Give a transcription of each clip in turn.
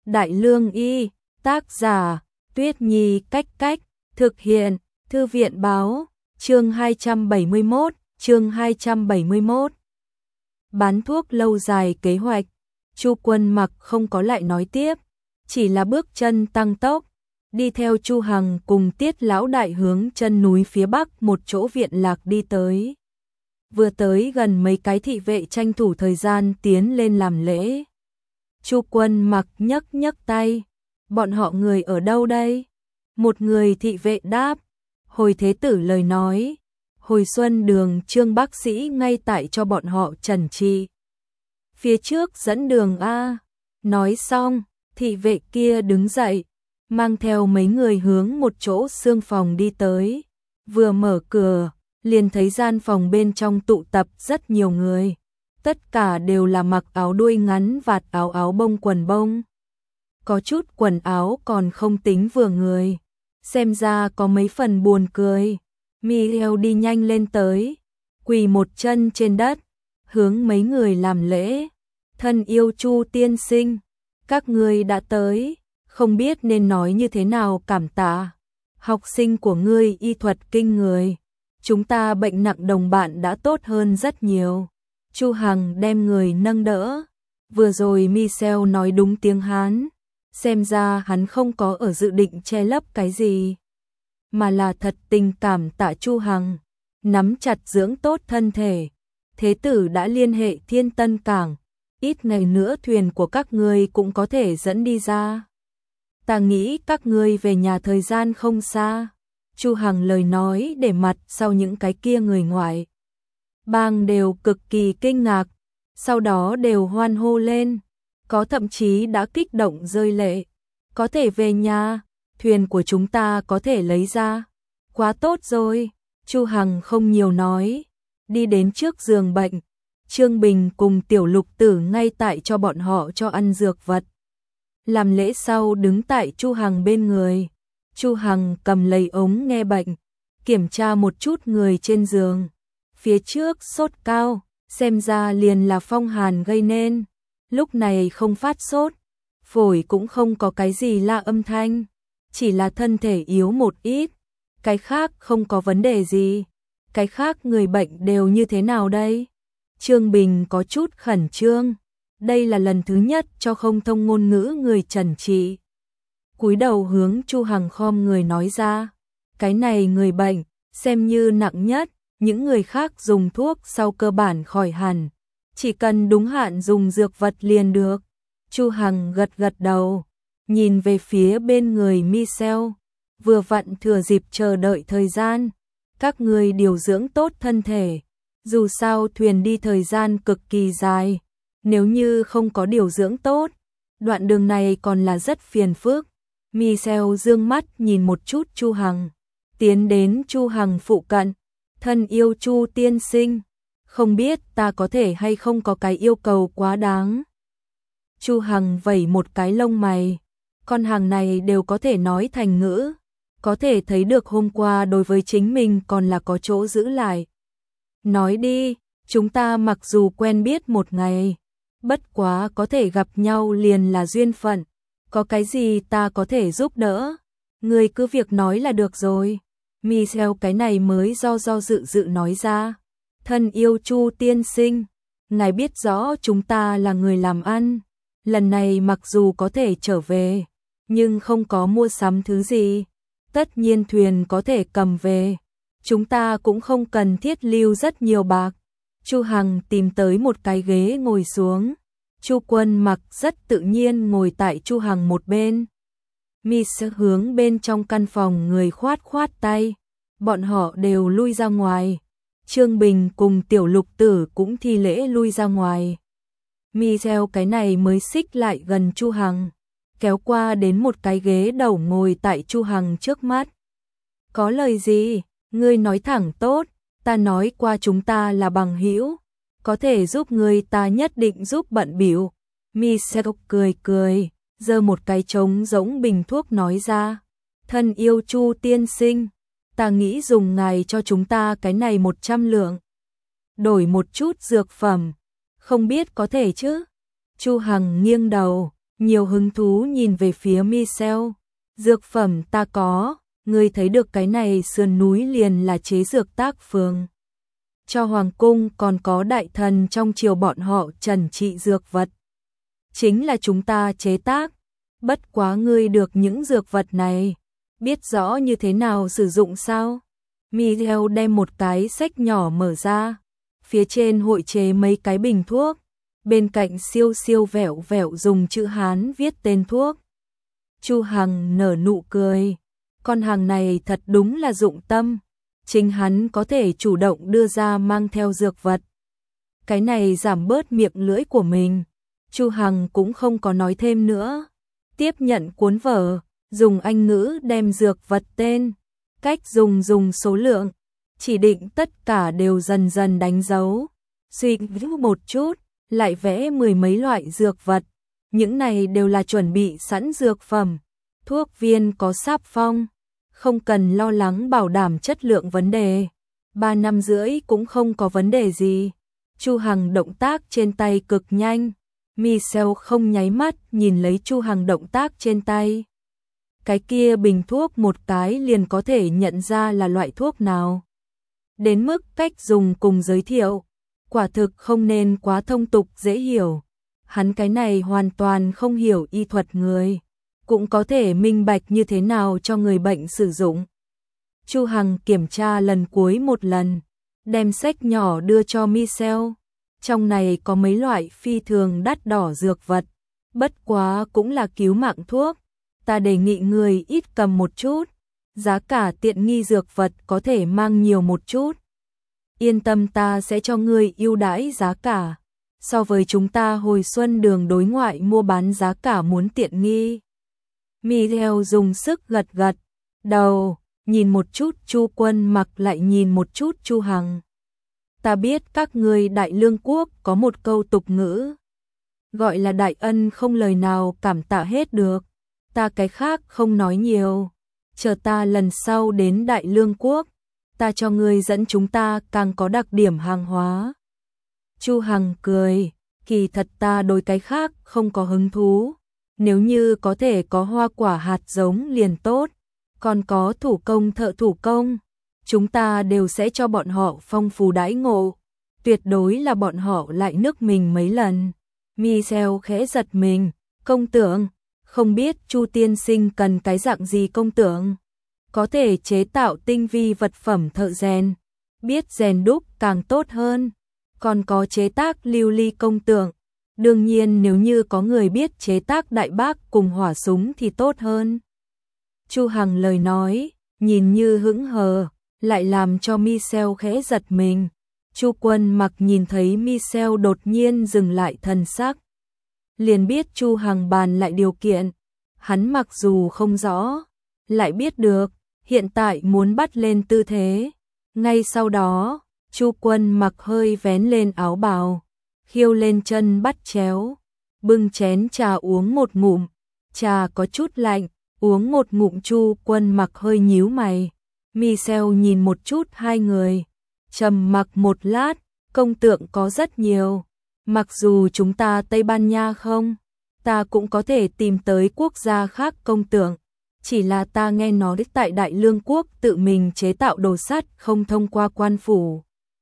Đại Lương Y, tác giả, Tuyết Nhi Cách Cách, thực hiện, Thư viện Báo, chương 271, chương 271. Bán thuốc lâu dài kế hoạch, Chu Quân Mặc không có lại nói tiếp, chỉ là bước chân tăng tốc, đi theo Chu Hằng cùng Tiết lão đại hướng chân núi phía bắc một chỗ viện lạc đi tới. Vừa tới gần mấy cái thị vệ tranh thủ thời gian tiến lên làm lễ. Chu Quân Mặc nhấc tay, bọn họ người ở đâu đây? Một người thị vệ đáp, hồi thế tử lời nói, hồi xuân đường Trương bác sĩ ngay tại cho bọn họ trần trị. Phía trước dẫn đường a. Nói xong, thị vệ kia đứng dậy, mang theo mấy người hướng một chỗ xương phòng đi tới. Vừa mở cửa, liền thấy gian phòng bên trong tụ tập rất nhiều người. Tất cả đều là mặc áo đuôi ngắn vạt áo bông quần bông. Có chút quần áo còn không tính vừa người. Xem ra có mấy phần buồn cười. Miêu đi nhanh lên tới, quỳ một chân trên đất, hướng mấy người làm lễ. Thân yêu Chu tiên sinh, các ngươi đã tới, không biết nên nói như thế nào cảm tạ. Học sinh của ngươi y thuật kinh người, chúng ta bệnh nặng đồng bạn đã tốt hơn rất nhiều. Chu Hằng đem người nâng đỡ. Vừa rồi Michel nói đúng tiếng Hán, xem ra hắn không có ở dự định che lấp cái gì, mà là thật tình cảm tạ Chu Hằng, nắm chặt dưỡng tốt thân thể. Thế tử đã liên hệ Thiên Tân Cảng, ít ngày nữa thuyền của các ngươi cũng có thể dẫn đi ra. Ta nghĩ các ngươi về nhà thời gian không xa. Chu Hằng lời nói để mặt sau những cái kia người ngoại bang đều cực kỳ kinh ngạc, sau đó đều hoan hô lên, có thậm chí đã kích động rơi lệ. Có thể về nhà, thuyền của chúng ta có thể lấy ra. Quá tốt rồi. Chu Hằng không nhiều nói, đi đến trước giường bệnh. Trương Bình cùng Tiểu Lục Tử ngay tại cho bọn họ cho ăn dược vật. Làm lễ sau đứng tại Chu Hằng bên người. Chu Hằng cầm lấy ống nghe bệnh, kiểm tra một chút người trên giường. Phía trước sốt cao, xem ra liền là phong hàn gây nên. Lúc này không phát sốt, phổi cũng không có cái gì lạ âm thanh, chỉ là thân thể yếu một ít, cái khác không có vấn đề gì. Cái khác người bệnh đều như thế nào đây? Trương Bình có chút khẩn trương, đây là lần thứ nhất cho không thông ngôn ngữ người trần trị. Cúi đầu hướng Chu Hằng khom người nói ra, cái này người bệnh, xem như nặng nhất, những người khác dùng thuốc sau cơ bản khỏi hẳn, chỉ cần đúng hạn dùng dược vật liền được. Chu Hằng gật đầu, nhìn về phía bên người Michel, vừa vặn thừa dịp chờ đợi thời gian, các người điều dưỡng tốt thân thể, dù sao thuyền đi thời gian cực kỳ dài, nếu như không có điều dưỡng tốt, đoạn đường này còn là rất phiền phức. Michel dương mắt nhìn một chút Chu Hằng, tiến đến Chu Hằng phụ cận, thân yêu Chu tiên sinh, không biết ta có thể hay không có cái yêu cầu quá đáng. Chu Hằng vẩy một cái lông mày, con hàng này đều có thể nói thành ngữ, có thể thấy được hôm qua đối với chính mình còn là có chỗ giữ lại. Nói đi, chúng ta mặc dù quen biết một ngày, bất quá có thể gặp nhau liền là duyên phận, có cái gì ta có thể giúp đỡ, người cứ việc nói là được rồi. Michel cái này mới do dự nói ra, thân yêu Chu tiên sinh, ngài biết rõ chúng ta là người làm ăn, lần này mặc dù có thể trở về, nhưng không có mua sắm thứ gì, tất nhiên thuyền có thể cầm về, chúng ta cũng không cần thiết lưu rất nhiều bạc. Chu Hằng tìm tới một cái ghế ngồi xuống, Chu Quân Mặc rất tự nhiên ngồi tại Chu Hằng một bên. Michel hướng bên trong căn phòng người khoát tay, bọn họ đều lui ra ngoài. Trương Bình cùng Tiểu Lục Tử cũng thi lễ lui ra ngoài. Michel cái này mới xích lại gần Chu Hằng, kéo qua đến một cái ghế đầu ngồi tại Chu Hằng trước mắt. Có lời gì, ngươi nói thẳng tốt, ta nói qua chúng ta là bằng hữu, có thể giúp ngươi ta nhất định giúp bận bịu. Michel cười, giơ một cái trống giống bình thuốc nói ra, thân yêu Chu tiên sinh, ta nghĩ dùng ngài cho chúng ta cái này 100 lượng, đổi một chút dược phẩm, không biết có thể chứ? Chu Hằng nghiêng đầu, nhiều hứng thú nhìn về phía Michel. Dược phẩm ta có, ngươi thấy được cái này sườn núi liền là chế dược tác phường. Cho hoàng cung còn có đại thần trong triều bọn họ trần trị dược vật. Chính là chúng ta chế tác, bất quá ngươi được những dược vật này, biết rõ như thế nào sử dụng sao? Michel đem một cái sách nhỏ mở ra, phía trên hội chế mấy cái bình thuốc, bên cạnh siêu siêu vẹo vẹo dùng chữ Hán viết tên thuốc. Chu Hằng nở nụ cười, con hàng này thật đúng là dụng tâm, chính hắn có thể chủ động đưa ra mang theo dược vật. Cái này giảm bớt miệng lưỡi của mình. Chu Hằng cũng không có nói thêm nữa, tiếp nhận cuốn vở, dùng Anh ngữ đem dược vật tên, cách dùng số lượng, chỉ định tất cả đều dần dần đánh dấu, suy nghĩ một chút, lại vẽ mười mấy loại dược vật, những này đều là chuẩn bị sẵn dược phẩm, thuốc viên có sáp phong, không cần lo lắng bảo đảm chất lượng vấn đề, 3 năm rưỡi cũng không có vấn đề gì. Chu Hằng động tác trên tay cực nhanh, Michel không nháy mắt nhìn lấy Chu Hằng động tác trên tay. Cái kia bình thuốc một cái liền có thể nhận ra là loại thuốc nào. Đến mức cách dùng cùng giới thiệu, quả thực không nên quá thông tục dễ hiểu. Hắn cái này hoàn toàn không hiểu y thuật người, cũng có thể minh bạch như thế nào cho người bệnh sử dụng. Chu Hằng kiểm tra lần cuối một lần, đem sách nhỏ đưa cho Michel. Trong này có mấy loại phi thường đắt đỏ dược vật, bất quá cũng là cứu mạng thuốc. Ta đề nghị người ít cầm một chút, giá cả tiện nghi dược vật có thể mang nhiều một chút. Yên tâm, ta sẽ cho người ưu đãi giá cả, so với chúng ta hồi xuân đường đối ngoại mua bán giá cả muốn tiện nghi. Michel dùng sức gật gật đầu, nhìn một chút Chu Quân Mặc lại nhìn một chút Chu Hằng. Ta biết các ngươi Đại Lương quốc có một câu tục ngữ, gọi là đại ân không lời nào cảm tạ hết được. Ta cái khác không nói nhiều, chờ ta lần sau đến Đại Lương quốc, ta cho ngươi dẫn chúng ta càng có đặc điểm hàng hóa. Chu Hằng cười, kỳ thật ta đối cái khác không có hứng thú, nếu như có thể có hoa quả hạt giống liền tốt, còn có thủ công thợ thủ công, chúng ta đều sẽ cho bọn họ phong phú đãi ngộ, tuyệt đối là bọn họ lại nước mình mấy lần. Michel khẽ giật mình, công tượng, không biết Chu tiên sinh cần cái dạng gì công tượng, có thể chế tạo tinh vi vật phẩm thợ rèn, biết rèn đúc càng tốt hơn, còn có chế tác lưu ly công tượng, đương nhiên nếu như có người biết chế tác đại bác cùng hỏa súng thì tốt hơn. Chu Hằng lời nói, nhìn như hững hờ, lại làm cho Michel khẽ giật mình. Chu Quân Mặc nhìn thấy Michel đột nhiên dừng lại thần sắc, liền biết Chu Hằng bàn lại điều kiện. Hắn mặc dù không rõ, lại biết được, hiện tại muốn bắt lên tư thế. Ngay sau đó, Chu Quân Mặc hơi vén lên áo bào, khiêu lên chân bắt chéo, bưng chén trà uống một ngụm, trà có chút lạnh, uống một ngụm. Chu Quân Mặc hơi nhíu mày. Michel nhìn một chút hai người, trầm mặc một lát, công tượng có rất nhiều, mặc dù chúng ta Tây Ban Nha không, ta cũng có thể tìm tới quốc gia khác công tượng, chỉ là ta nghe nói tại Đại Lương quốc tự mình chế tạo đồ sắt không thông qua quan phủ.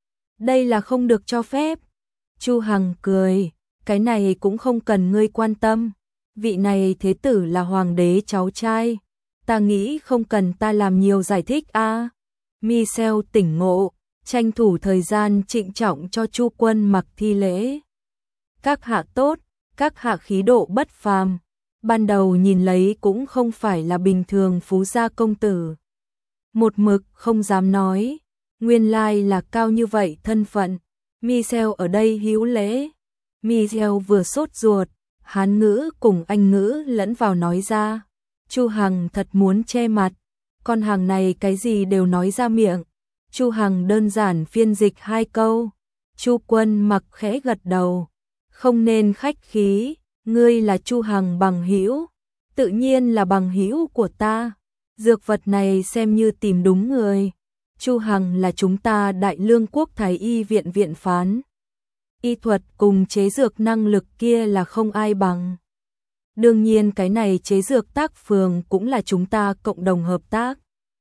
Đây là không được cho phép. Chu Hằng cười, cái này cũng không cần ngươi quan tâm, vị này thế tử là hoàng đế cháu trai, ta nghĩ không cần ta làm nhiều giải thích a. Michel tỉnh ngộ, tranh thủ thời gian trịnh trọng cho Chu Quân Mặc thi lễ. Các hạ tốt, các hạ khí độ bất phàm, ban đầu nhìn lấy cũng không phải là bình thường phú gia công tử. Một mực không dám nói, nguyên lai là cao như vậy thân phận. Michel ở đây hữu lễ. Michel vừa sốt ruột, Hán ngữ cùng Anh ngữ lẫn vào nói ra. Chu Hằng thật muốn che mặt, con hàng này cái gì đều nói ra miệng. Chu Hằng đơn giản phiên dịch hai câu. Chu Quân Mặc khẽ gật đầu, không nên khách khí, ngươi là Chu Hằng bằng hữu, tự nhiên là bằng hữu của ta. Dược vật này xem như tìm đúng người. Chu Hằng là chúng ta Đại Lương quốc Thái y viện viện phán, y thuật cùng chế dược năng lực kia là không ai bằng. Đương nhiên cái này chế dược tác phường cũng là chúng ta cộng đồng hợp tác.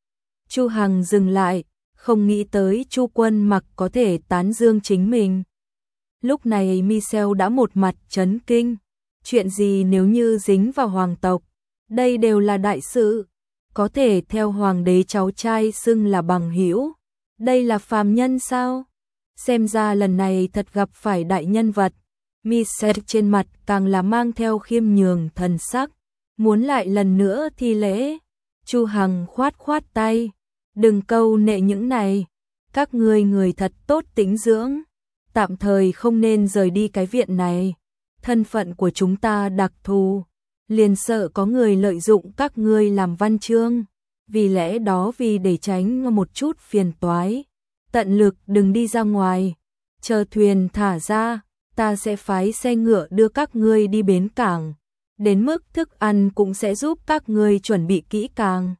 Chu Hằng dừng lại, không nghĩ tới Chu Quân Mặc có thể tán dương chính mình. Lúc này Michel đã một mặt chấn kinh. Chuyện gì nếu như dính vào hoàng tộc? Đây đều là đại sự. Có thể theo hoàng đế cháu trai xưng là bằng hữu. Đây là phàm nhân sao? Xem ra lần này thật gặp phải đại nhân vật. Michel trên mặt càng là mang theo khiêm nhường thần sắc. Muốn lại lần nữa thi lễ. Chu Hằng khoát khoát tay. Đừng câu nệ những này. Các ngươi người thật tốt tĩnh dưỡng. Tạm thời không nên rời đi cái viện này. Thân phận của chúng ta đặc thù. Liền sợ có người lợi dụng các ngươi làm văn chương. Vì lẽ đó vì để tránh một chút phiền toái. Tận lực đừng đi ra ngoài. Chờ thuyền thả ra, ta sẽ phái xe ngựa đưa các ngươi đi bến cảng. Đến mức thức ăn cũng sẽ giúp các ngươi chuẩn bị kỹ càng.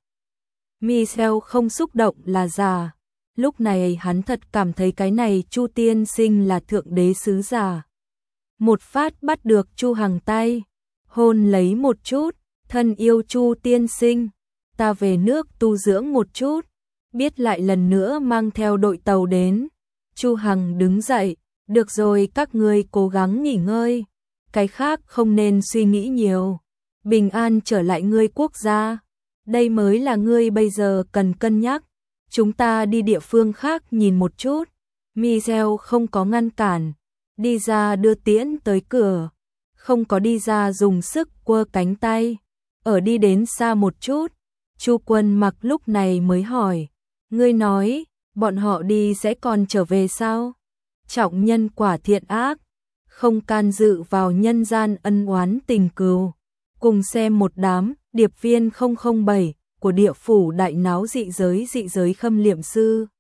Michel không xúc động là giả. Lúc này hắn thật cảm thấy cái này Chu tiên sinh là thượng đế sứ giả. Một phát bắt được Chu Hằng tay, hôn lấy một chút, thân yêu Chu tiên sinh, ta về nước tu dưỡng một chút, biết lại lần nữa mang theo đội tàu đến. Chu Hằng đứng dậy, được rồi các ngươi cố gắng nghỉ ngơi, cái khác không nên suy nghĩ nhiều, bình an trở lại ngươi quốc gia, đây mới là ngươi bây giờ cần cân nhắc. Chúng ta đi địa phương khác nhìn một chút. Michel không có ngăn cản, đi ra đưa tiễn tới cửa, không có đi ra dùng sức quơ cánh tay. Ở đi đến xa một chút, Chu Quân Mặc lúc này mới hỏi, ngươi nói, bọn họ đi sẽ còn trở về sao? Trọng nhân quả thiện ác, không can dự vào nhân gian ân oán tình cừu. Cùng xem một đám điệp viên 007 của địa phủ đại náo dị giới khâm liệm sư.